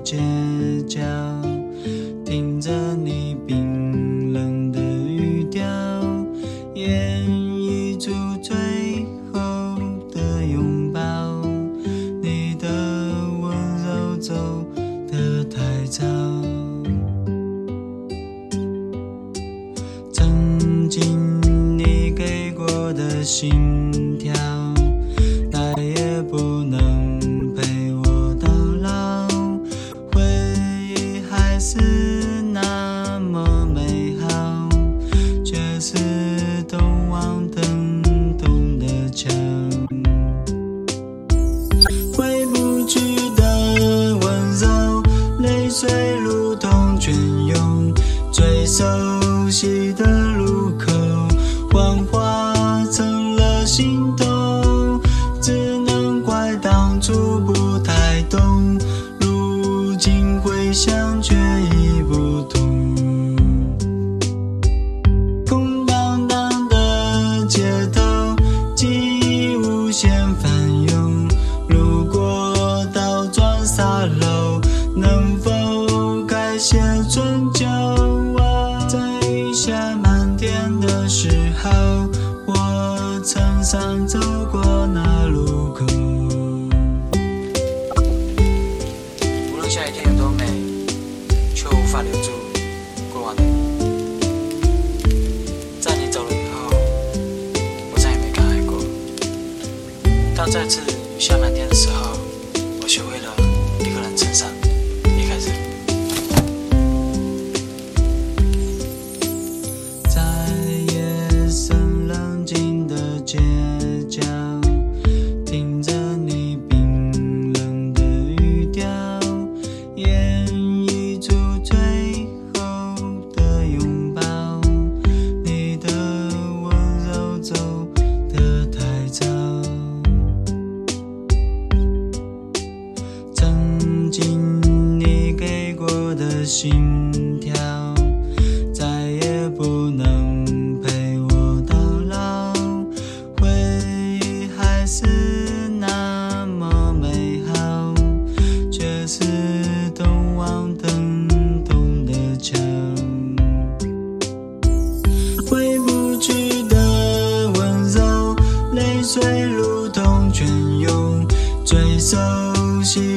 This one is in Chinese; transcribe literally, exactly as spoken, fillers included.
街角，听着你冰冷的语调，演绎出最后的拥抱。你的温柔走得太早，曾经你给过的心跳，再也不能陪我到老。回忆还是那么美好，却是通往灯洞的墙。回不去的温柔，泪水如同泉涌，最熟悉的路口，幻化成了心动。只能怪当初不太懂，如今回想却已不同。空荡荡的街头，记忆无限翻涌。如果倒转沙漏，能否改写春秋啊？在雨下满天的时候，我曾常走过那路口。 无论下雨天有多美，却无法留住过往的你。在你走了以后，我再也没敢爱过。当再次雨下满天的时候，我学会了一个人撑伞离开这里。 在夜深人静的街角，听着你冰冷的语调，演绎出最后的拥抱。你的温柔走得太早，曾经你给过的心跳，再也不能陪我到老。回忆还是那么美好，却是通往灯洞的墙。回不去的温柔，泪水如同泉涌，最熟悉